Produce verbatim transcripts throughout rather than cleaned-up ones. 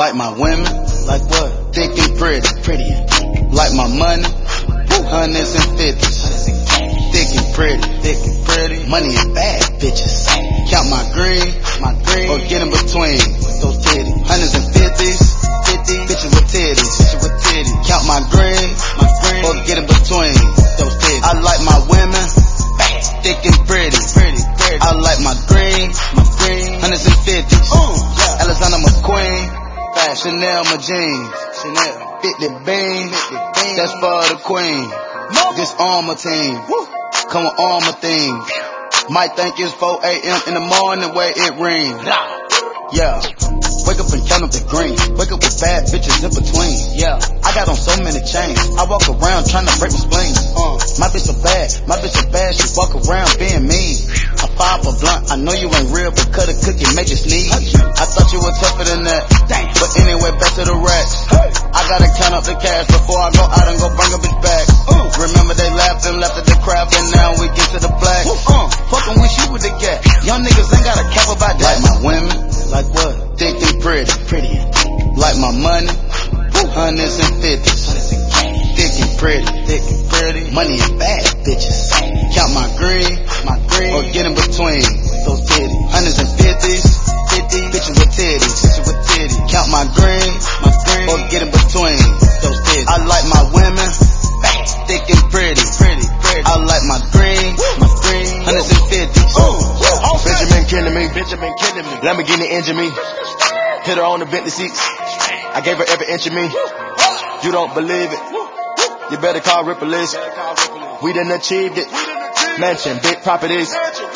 Like my women, like what? Thick and pretty, pretty. Like my money, hundreds and fifties. Thick and pretty, thick and pretty. Money and bad bitches. Count my green, my green, or get in between those titties. Hundreds and fifties, fifty bitches with titties, bitches with titties. Count my green, my green, or get in between those titties. I like my women, thick and pretty, pretty, pretty. I like my green, my green, hundreds and fifties. Ooh, yeah. Alexander McQueen, Chanel my jeans, Chanel, fifty bean, that's for the queen. This armor team, come on armor theme. Might think it's four A M in the morning where it ring. Yeah, wake up and count up the green. Wake up with bad bitches in between. Yeah, I got on so many chains. I walk around trying to break my spleen. Uh, my bitch so bad, my bitch so bad, she walk around being mean. I fire up a blunt, I know you ain't real, but cut a cookie, make you sneeze. I thought you were tougher than that, but anyway, back to the racks. I gotta count up the cash before I go out and go bring a bitch back. Remember they laughed and left at the craft, and now we get to the black. Uh, fucking wish you with the cat. Young niggas ain't got a cap about that. Like my women, like what? Thick and pretty, pretty. Like my money, hundreds and fifties. Thick and pretty, thick and pretty. Money and bad bitches. Count my green, my green, or get in between those titties. Hundreds and fifties, fifty bitches with titties, bitches with titties. Count my green, my green, or get in between those titties. I like my women, thick and pretty, pretty, pretty. I like my green, my green, hundreds and fifties. Benjamin killing me, Benjamin killing me. Lamborghini engine me. Hit her on the Bentley seats. I gave her every inch of me. You don't believe it? You better call Ripley's. We done achieved it. Mansion, big properties.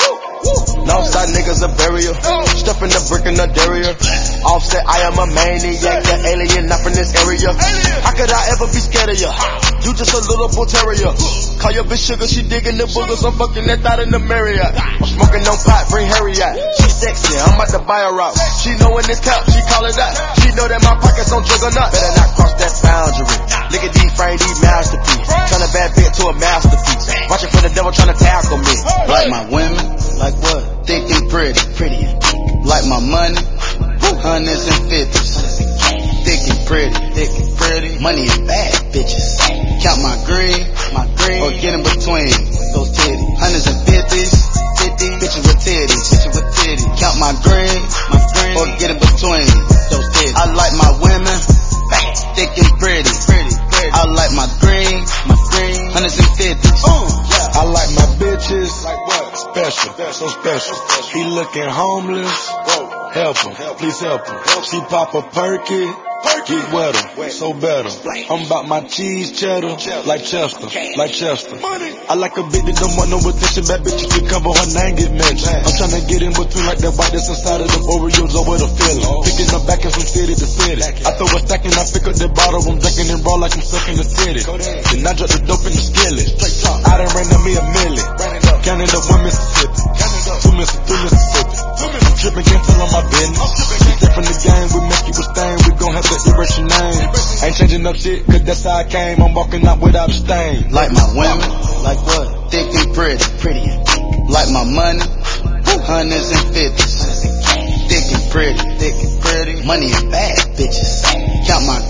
Northside niggas a barrier. Stuffing the brick in the derriere. Offset, I am a maniac, the alien, not from this area. How could I ever be scared of ya? You just a little bull terrier. Call your bitch sugar, she digging the boogers. I'm fucking that thought in the Marriott. I'm smoking on pot, bring Harry out. She sexy, I'm about to buy her out. She know when it's cup, she call it out. She know that my pockets on juggernaut. Better not cross that boundary. Look at these frames, these masterpieces. Turn a bad bitch to a masterpiece. Watching for the devil trying to tackle me. Like my women, like what? Thick and pretty, pretty. Like my money, hundreds and fifties. Thick and pretty, thick and pretty. Money and bad bitches. Count my green, my green, or get in between those titties. Hundreds and fifties, fifty bitches with titties, bitches with titties. Count my green, my green, or get in between those titties. I like my women, thick and pretty, pretty, pretty. I like my green, my green, hundreds and fifties. I like my bitches, like what? Special, so special. He looking homeless, help him, please help him. She pop a perky, get wetter, so better. I'm about my cheese cheddar, like Chester, like Chester. I like a bitch that don't want no attention, bad bitches can cover her name, get mentioned. I'm tryna get in between like that white that's inside of them Oreos over the feeling. Picking up back from city to city. I throw a stack and I pick up the bottle, I'm drinking and raw like I'm sucking the city. Then I drop the dope in the skillet. I done ran on me a million. Counting up one Mississippi, two Mississippi, two Mississippi. I'm tripping, can't tell on my business. We step from the game, we make you a stain. We gon' have to erase your name. Ain't changing up shit, cause that's how I came. I'm walking out without a stain. Like my women, like what? Thick and pretty, pretty. Like my money, hundreds and fifties. Thick and pretty, thick and pretty. Money and bad bitches. Count my